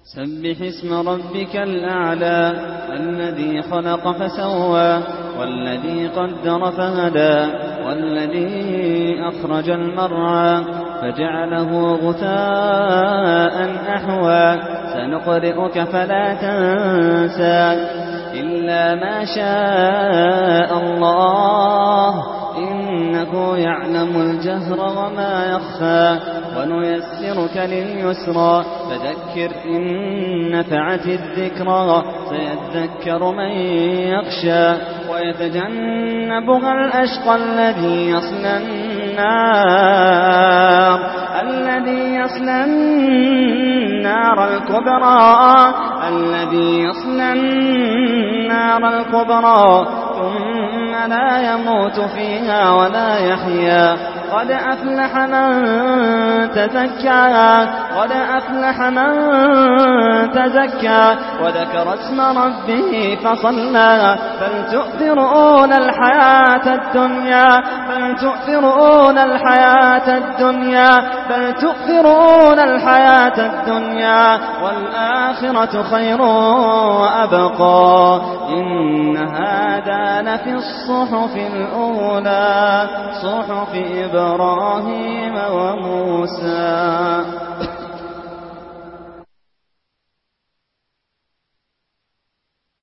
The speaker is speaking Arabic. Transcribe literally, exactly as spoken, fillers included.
سبح اسم ربك الأعلى الذي خلق فسوى والذي قدر فهدى والذي أخرج المرعى فجعله غثاء أحوى سنقرئك فلا تنسى إلا ما شاء الله إنه يعلم الجهر وما يخفى ونيسرك لليسرى فذكر إن نفعت الذكرى سيذكر من يخشى ويتجنبها الأشقى الذي يصلى النار الذي يصلى النار الكبرى الذي يصلى النار الكبرى ثم لا يموت فيها ولا يحيا قد أفلح من تزكى قد أفلح من تزكى وذكر اسم ربه فصلى بل تؤثرون الحياة الدنيا بل تؤثرون الحياة الدنيا بل تؤثرون الحياة الدنيا والآخرة خير وأبقى إن هذا لفي الصحف الأولى صحف إبراهيم وموسى.